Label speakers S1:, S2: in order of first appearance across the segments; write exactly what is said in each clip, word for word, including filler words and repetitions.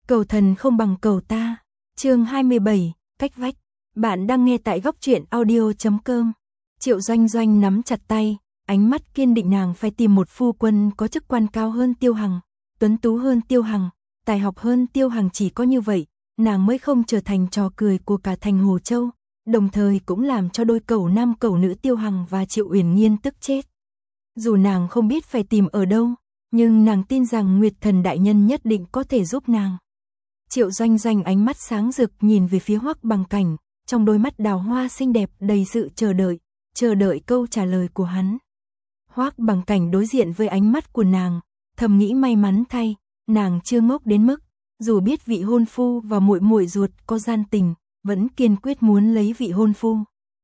S1: Cầu thần không bằng cầu ta. Chương hai mươi bảy, cách vách. Bạn đang nghe tại góc truyện audio chấm com. Triệu Doanh Doanh nắm chặt tay, ánh mắt kiên định. Nàng phải tìm một phu quân có chức quan cao hơn Tiêu Hằng, tuấn tú hơn Tiêu Hằng, tài học hơn Tiêu Hằng. Chỉ có như vậy, nàng mới không trở thành trò cười của cả thành Hồ Châu, đồng thời cũng làm cho đôi cẩu nam cẩu nữ Tiêu Hằng và Triệu Uyển Nhiên tức chết. Dù nàng không biết phải tìm ở đâu, nhưng nàng tin rằng Nguyệt Thần đại nhân nhất định có thể giúp nàng. Triệu Doanh Doanh ánh mắt sáng rực nhìn về phía Hoắc Bằng Cảnh, trong đôi mắt đào hoa xinh đẹp đầy sự chờ đợi, chờ đợi câu trả lời của hắn. Hoắc Bằng Cảnh đối diện với ánh mắt của nàng, thầm nghĩ may mắn thay, nàng chưa ngốc đến mức, dù biết vị hôn phu và muội muội ruột có gian tình, vẫn kiên quyết muốn lấy vị hôn phu.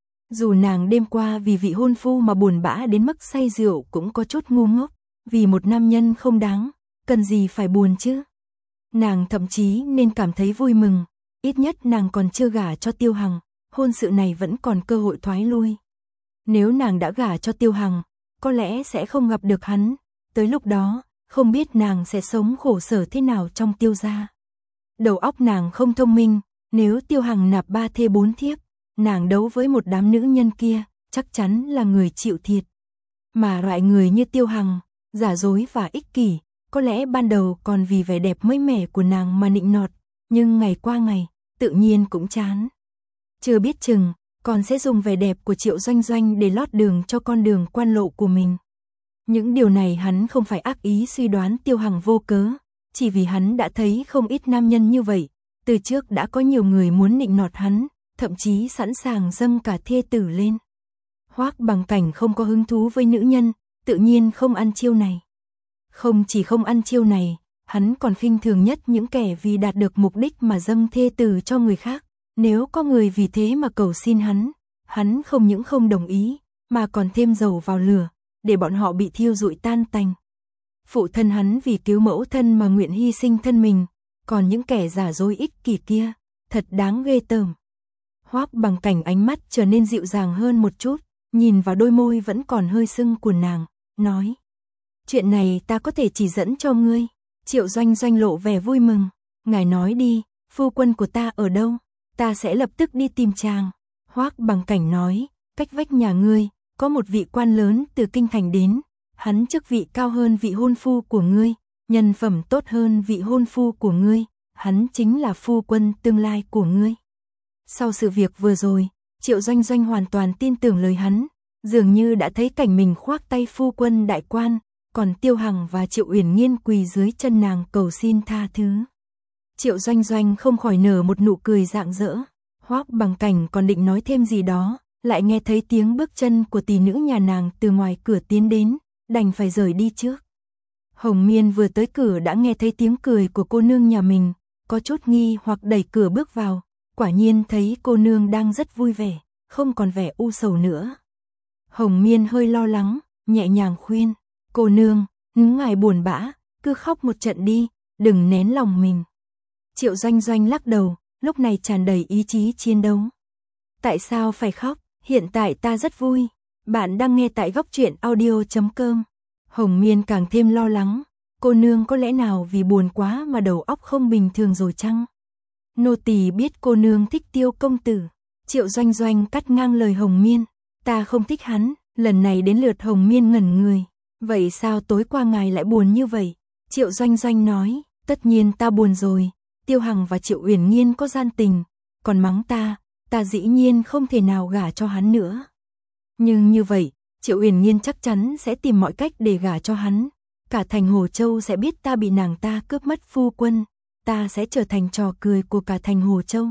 S1: Dù nàng đêm qua vì vị hôn phu mà buồn bã đến mức say rượu cũng có chút ngu ngốc, vì một nam nhân không đáng, cần gì phải buồn chứ. Nàng thậm chí nên cảm thấy vui mừng, ít nhất nàng còn chưa gả cho Tiêu Hằng, hôn sự này vẫn còn cơ hội thoái lui. Nếu nàng đã gả cho Tiêu Hằng, có lẽ sẽ không gặp được hắn, tới lúc đó, không biết nàng sẽ sống khổ sở thế nào trong Tiêu gia. Đầu óc nàng không thông minh, nếu Tiêu Hằng nạp ba thê bốn thiếp, nàng đấu với một đám nữ nhân kia, chắc chắn là người chịu thiệt. Mà loại người như Tiêu Hằng, giả dối và ích kỷ, có lẽ ban đầu còn vì vẻ đẹp mới mẻ của nàng mà nịnh nọt, nhưng ngày qua ngày, tự nhiên cũng chán. Chưa biết chừng, còn sẽ dùng vẻ đẹp của Triệu Doanh Doanh để lót đường cho con đường quan lộ của mình. Những điều này hắn không phải ác ý suy đoán Tiêu Hằng vô cớ, chỉ vì hắn đã thấy không ít nam nhân như vậy, từ trước đã có nhiều người muốn nịnh nọt hắn, thậm chí sẵn sàng dâng cả thê tử lên. Hoắc Bằng Cảnh không có hứng thú với nữ nhân, tự nhiên không ăn chiêu này. Không chỉ không ăn chiêu này, hắn còn khinh thường nhất những kẻ vì đạt được mục đích mà dâng thê tử cho người khác. Nếu có người vì thế mà cầu xin hắn, hắn không những không đồng ý, mà còn thêm dầu vào lửa, để bọn họ bị thiêu rụi tan tành. Phụ thân hắn vì cứu mẫu thân mà nguyện hy sinh thân mình, còn những kẻ giả dối ích kỷ kia, thật đáng ghê tởm. Hoắc Bằng Cảnh ánh mắt trở nên dịu dàng hơn một chút, nhìn vào đôi môi vẫn còn hơi sưng của nàng, nói: chuyện này ta có thể chỉ dẫn cho ngươi. Triệu Doanh Doanh lộ vẻ vui mừng, ngài nói đi, phu quân của ta ở đâu, ta sẽ lập tức đi tìm chàng. Hoắc Bằng Cảnh nói: cách vách nhà ngươi, có một vị quan lớn từ kinh thành đến, hắn chức vị cao hơn vị hôn phu của ngươi, nhân phẩm tốt hơn vị hôn phu của ngươi, hắn chính là phu quân tương lai của ngươi. Sau sự việc vừa rồi, Triệu Doanh Doanh hoàn toàn tin tưởng lời hắn, dường như đã thấy cảnh mình khoác tay phu quân đại quan, còn Tiêu Hằng và Triệu Uyển Nhiên quỳ dưới chân nàng cầu xin tha thứ. Triệu Doanh Doanh không khỏi nở một nụ cười rạng rỡ. Hoắc Bằng Cảnh còn định nói thêm gì đó, lại nghe thấy tiếng bước chân của tỷ nữ nhà nàng từ ngoài cửa tiến đến, đành phải rời đi trước. Hồng Miên vừa tới cửa đã nghe thấy tiếng cười của cô nương nhà mình, có chút nghi hoặc đẩy cửa bước vào, quả nhiên thấy cô nương đang rất vui vẻ, không còn vẻ u sầu nữa. Hồng Miên hơi lo lắng, nhẹ nhàng khuyên: cô nương, ngài buồn bã, cứ khóc một trận đi, đừng nén lòng mình. Triệu Doanh Doanh lắc đầu, lúc này tràn đầy ý chí chiến đấu. Tại sao phải khóc, hiện tại ta rất vui. Bạn đang nghe tại góc truyện audio chấm com. Hồng Miên càng thêm lo lắng, cô nương có lẽ nào vì buồn quá mà đầu óc không bình thường rồi chăng? Nô tỳ biết cô nương thích Tiêu công tử. Triệu Doanh Doanh cắt ngang lời Hồng Miên, ta không thích hắn. Lần này đến lượt Hồng Miên ngẩn người. Vậy sao tối qua ngài lại buồn như vậy? Triệu Doanh Doanh nói, tất nhiên ta buồn rồi, Tiêu Hằng và Triệu Uyển Nhiên có gian tình, còn mắng ta, ta dĩ nhiên không thể nào gả cho hắn nữa. Nhưng như vậy, Triệu Uyển Nhiên chắc chắn sẽ tìm mọi cách để gả cho hắn, cả thành Hồ Châu sẽ biết ta bị nàng ta cướp mất phu quân, ta sẽ trở thành trò cười của cả thành Hồ Châu.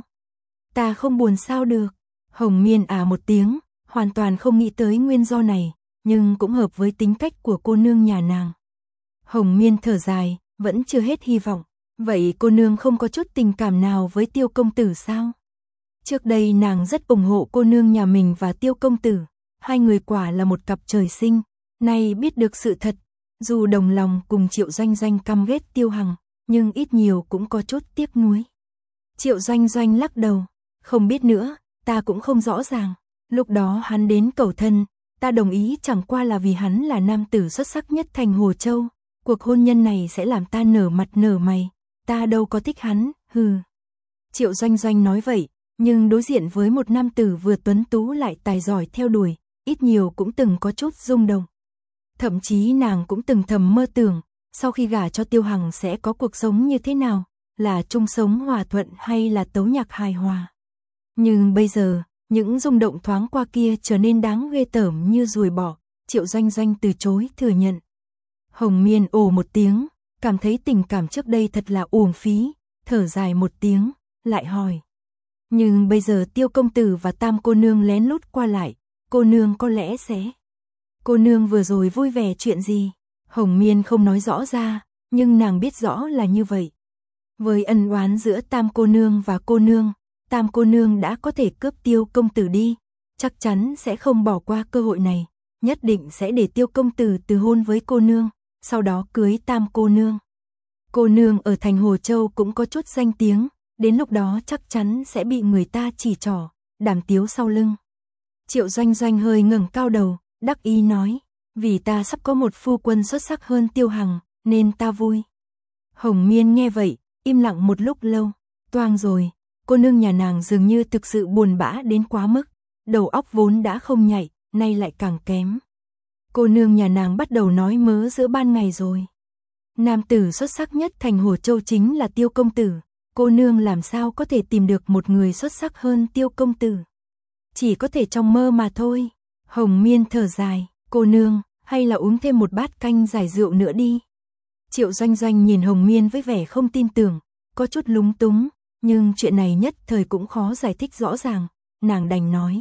S1: Ta không buồn sao được? Hồng Miên à một tiếng, hoàn toàn không nghĩ tới nguyên do này, nhưng cũng hợp với tính cách của cô nương nhà nàng. Hồng Miên thở dài, vẫn chưa hết hy vọng. Vậy cô nương không có chút tình cảm nào với Tiêu công tử sao? Trước đây nàng rất ủng hộ cô nương nhà mình và Tiêu công tử, hai người quả là một cặp trời sinh. Nay biết được sự thật, dù đồng lòng cùng Triệu Doanh Doanh căm ghét Tiêu Hằng, nhưng ít nhiều cũng có chút tiếc nuối. Triệu Doanh Doanh lắc đầu, không biết nữa, ta cũng không rõ ràng. Lúc đó hắn đến cầu thân, ta đồng ý chẳng qua là vì hắn là nam tử xuất sắc nhất thành Hồ Châu. Cuộc hôn nhân này sẽ làm ta nở mặt nở mày, ta đâu có thích hắn, hừ. Triệu Doanh Doanh nói vậy, nhưng đối diện với một nam tử vừa tuấn tú lại tài giỏi theo đuổi, ít nhiều cũng từng có chút rung động. Thậm chí nàng cũng từng thầm mơ tưởng, sau khi gả cho Tiêu Hằng sẽ có cuộc sống như thế nào, là chung sống hòa thuận hay là tấu nhạc hài hòa. Nhưng bây giờ, những rung động thoáng qua kia trở nên đáng ghê tởm như ruồi bọ, Triệu Doanh Doanh từ chối thừa nhận. Hồng Miên ồ một tiếng, cảm thấy tình cảm trước đây thật là uổng phí, thở dài một tiếng, lại hỏi. Nhưng bây giờ Tiêu công tử và Tam cô nương lén lút qua lại, cô nương có lẽ sẽ... Cô nương vừa rồi vui vẻ chuyện gì? Hồng Miên không nói rõ ra, nhưng nàng biết rõ là như vậy. Với ân oán giữa Tam cô nương và cô nương, Tam cô nương đã có thể cướp Tiêu công tử đi, chắc chắn sẽ không bỏ qua cơ hội này, nhất định sẽ để Tiêu công tử từ hôn với cô nương, sau đó cưới Tam cô nương. Cô nương ở thành Hồ Châu cũng có chút danh tiếng, đến lúc đó chắc chắn sẽ bị người ta chỉ trỏ, đàm tiếu sau lưng. Triệu Doanh Doanh hơi ngẩng cao đầu, đắc ý nói, vì ta sắp có một phu quân xuất sắc hơn Tiêu Hằng, nên ta vui. Hồng Miên nghe vậy, im lặng một lúc lâu, toang rồi, cô nương nhà nàng dường như thực sự buồn bã đến quá mức, đầu óc vốn đã không nhạy, nay lại càng kém. Cô nương nhà nàng bắt đầu nói mớ giữa ban ngày rồi. Nam tử xuất sắc nhất thành Hồ Châu chính là Tiêu công tử, cô nương làm sao có thể tìm được một người xuất sắc hơn Tiêu công tử. Chỉ có thể trong mơ mà thôi. Hồng Miên thở dài, cô nương, hay là uống thêm một bát canh giải rượu nữa đi. Triệu Doanh Doanh nhìn Hồng Miên với vẻ không tin tưởng, có chút lúng túng, nhưng chuyện này nhất thời cũng khó giải thích rõ ràng, nàng đành nói.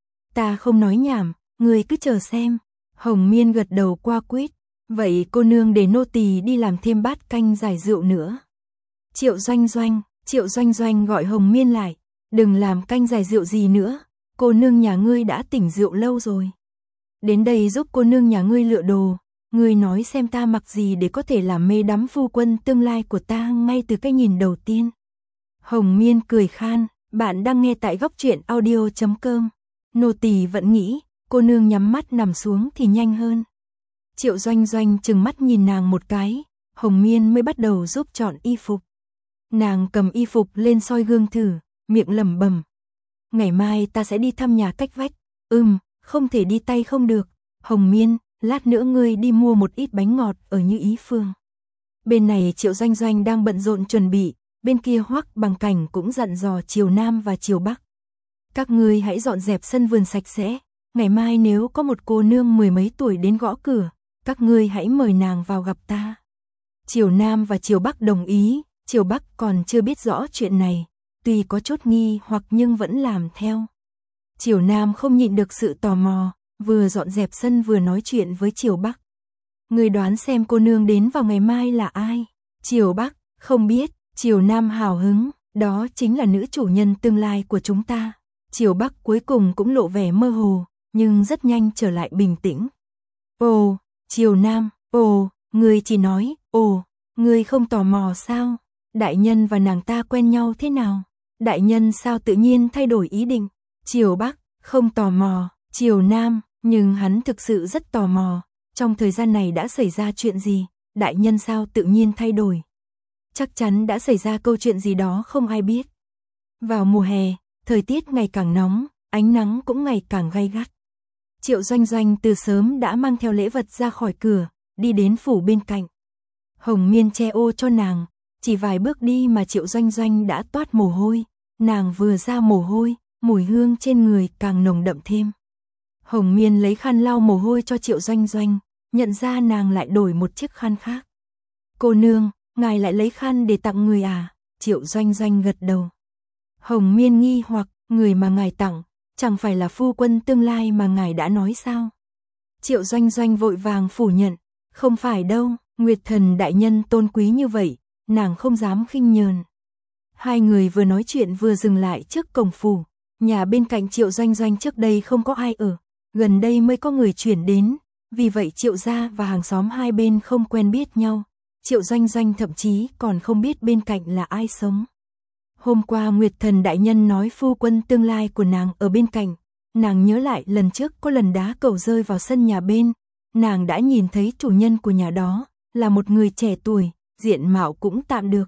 S1: Ta không nói nhảm, người cứ chờ xem. Hồng Miên gật đầu qua quýt, vậy cô nương để nô tỳ đi làm thêm bát canh giải rượu nữa. Triệu Doanh Doanh, Triệu Doanh Doanh gọi Hồng Miên lại, đừng làm canh giải rượu gì nữa, cô nương nhà ngươi đã tỉnh rượu lâu rồi. Đến đây giúp cô nương nhà ngươi lựa đồ, ngươi nói xem ta mặc gì để có thể làm mê đắm phu quân tương lai của ta ngay từ cái nhìn đầu tiên. Hồng Miên cười khan, bạn đang nghe tại góc truyện audio chấm com. Nô tỳ vẫn nghĩ, cô nương nhắm mắt nằm xuống thì nhanh hơn. Triệu Doanh Doanh chừng mắt nhìn nàng một cái, Hồng Miên mới bắt đầu giúp chọn y phục. Nàng cầm y phục lên soi gương thử, miệng lẩm bẩm. Ngày mai ta sẽ đi thăm nhà cách vách. Ừm, không thể đi tay không được. Hồng Miên, lát nữa ngươi đi mua một ít bánh ngọt ở Như Ý Phương. Bên này Triệu Doanh Doanh đang bận rộn chuẩn bị, bên kia Hoắc Bằng Cảnh cũng dặn dò Triều Nam và Triều Bắc. Các ngươi hãy dọn dẹp sân vườn sạch sẽ, ngày mai nếu có một cô nương mười mấy tuổi đến gõ cửa, các ngươi hãy mời nàng vào gặp ta. Triều Nam và Triều Bắc đồng ý, Triều Bắc còn chưa biết rõ chuyện này, tuy có chút nghi hoặc nhưng vẫn làm theo. Triều Nam không nhịn được sự tò mò, vừa dọn dẹp sân vừa nói chuyện với Triều Bắc. Người đoán xem cô nương đến vào ngày mai là ai? Triều Bắc, không biết. Triều Nam hào hứng, đó chính là nữ chủ nhân tương lai của chúng ta. Triều Bắc cuối cùng cũng lộ vẻ mơ hồ, nhưng rất nhanh trở lại bình tĩnh. Ồ, Triều Nam, ồ, người chỉ nói, ồ, người không tò mò sao? Đại nhân và nàng ta quen nhau thế nào? Đại nhân sao tự nhiên thay đổi ý định? Triều Bắc, không tò mò. Triều Nam, nhưng hắn thực sự rất tò mò. Trong thời gian này đã xảy ra chuyện gì? Đại nhân sao tự nhiên thay đổi? Chắc chắn đã xảy ra câu chuyện gì đó không ai biết. Vào mùa hè, thời tiết ngày càng nóng, ánh nắng cũng ngày càng gay gắt. Triệu Doanh Doanh từ sớm đã mang theo lễ vật ra khỏi cửa, đi đến phủ bên cạnh. Hồng Miên che ô cho nàng, chỉ vài bước đi mà Triệu Doanh Doanh đã toát mồ hôi, nàng vừa ra mồ hôi, mùi hương trên người càng nồng đậm thêm. Hồng Miên lấy khăn lau mồ hôi cho Triệu Doanh Doanh, nhận ra nàng lại đổi một chiếc khăn khác. Cô nương, ngài lại lấy khăn để tặng người à? Triệu Doanh Doanh gật đầu. Hồng Miên nghi hoặc, người mà ngài tặng, chẳng phải là phu quân tương lai mà ngài đã nói sao? Triệu Doanh Doanh vội vàng phủ nhận, không phải đâu, Nguyệt Thần đại nhân tôn quý như vậy, nàng không dám khinh nhờn. Hai người vừa nói chuyện vừa dừng lại trước cổng phủ, nhà bên cạnh Triệu Doanh Doanh trước đây không có ai ở, gần đây mới có người chuyển đến, vì vậy Triệu gia và hàng xóm hai bên không quen biết nhau. Triệu Doanh Doanh thậm chí còn không biết bên cạnh là ai sống. Hôm qua Nguyệt Thần đại nhân nói phu quân tương lai của nàng ở bên cạnh, nàng nhớ lại lần trước có lần đá cầu rơi vào sân nhà bên, nàng đã nhìn thấy chủ nhân của nhà đó, là một người trẻ tuổi, diện mạo cũng tạm được.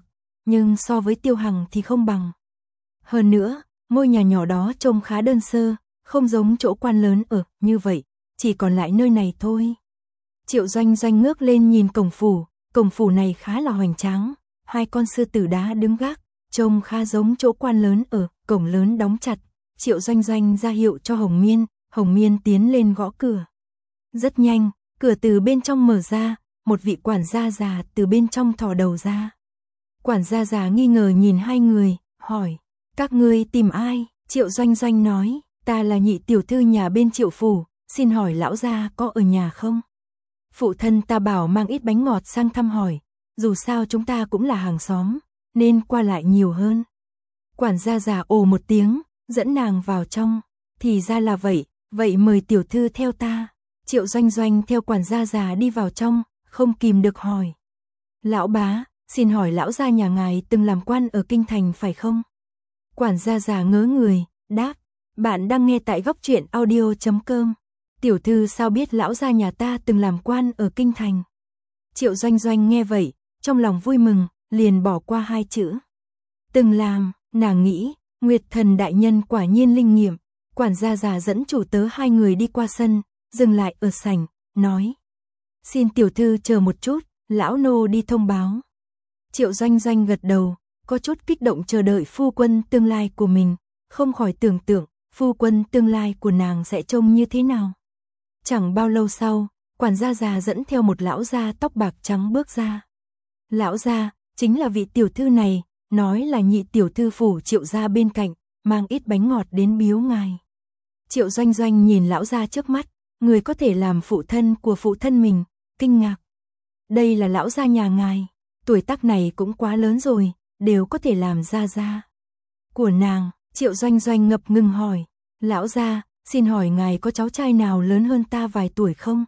S1: nhưng so với Tiêu Hằng thì không bằng. Hơn nữa, ngôi nhà nhỏ đó trông khá đơn sơ, không giống chỗ quan lớn ở, như vậy, chỉ còn lại nơi này thôi. Triệu Doanh Doanh ngước lên nhìn cổng phủ, cổng phủ này khá là hoành tráng, hai con sư tử đá đứng gác, trông khá giống chỗ quan lớn ở, cổng lớn đóng chặt. Triệu Doanh Doanh ra hiệu cho Hồng Miên, Hồng Miên tiến lên gõ cửa. Rất nhanh, cửa từ bên trong mở ra, một vị quản gia già từ bên trong thò đầu ra. Quản gia già nghi ngờ nhìn hai người, hỏi, các ngươi tìm ai? Triệu Doanh Doanh nói, ta là nhị tiểu thư nhà bên Triệu phủ, xin hỏi lão gia có ở nhà không? Phụ thân ta bảo mang ít bánh ngọt sang thăm hỏi, dù sao chúng ta cũng là hàng xóm, nên qua lại nhiều hơn. Quản gia già ồ một tiếng, dẫn nàng vào trong, thì ra là vậy, vậy mời tiểu thư theo ta. Triệu Doanh Doanh theo quản gia già đi vào trong, không kìm được hỏi. Lão bá, xin hỏi lão gia nhà ngài từng làm quan ở kinh thành phải không? Quản gia già ngớ người, đáp, bạn đang nghe tại góc truyện audio chấm com. Tiểu thư sao biết lão gia nhà ta từng làm quan ở kinh thành? Triệu Doanh Doanh nghe vậy, trong lòng vui mừng, liền bỏ qua hai chữ. Từng làm, nàng nghĩ, Nguyệt Thần đại nhân quả nhiên linh nghiệm. Quản gia già dẫn chủ tớ hai người đi qua sân, dừng lại ở sảnh, nói. Xin tiểu thư chờ một chút, lão nô đi thông báo. Triệu Doanh Doanh gật đầu, có chút kích động chờ đợi phu quân tương lai của mình, không khỏi tưởng tượng, phu quân tương lai của nàng sẽ trông như thế nào. Chẳng bao lâu sau, quản gia già dẫn theo một lão gia tóc bạc trắng bước ra. Lão gia, chính là vị tiểu thư này, nói là nhị tiểu thư phủ Triệu gia bên cạnh, mang ít bánh ngọt đến biếu ngài. Triệu Doanh Doanh nhìn lão gia trước mắt, người có thể làm phụ thân của phụ thân mình, kinh ngạc. Đây là lão gia nhà ngài, tuổi tác này cũng quá lớn rồi, đều có thể làm gia gia của nàng. Triệu Doanh Doanh ngập ngừng hỏi, lão gia, xin hỏi ngài có cháu trai nào lớn hơn ta vài tuổi không?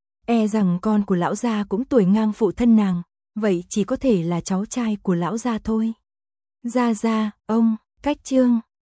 S1: E rằng con của lão gia cũng tuổi ngang phụ thân nàng, vậy chỉ có thể là cháu trai của lão gia thôi. Gia gia, ông, cách chương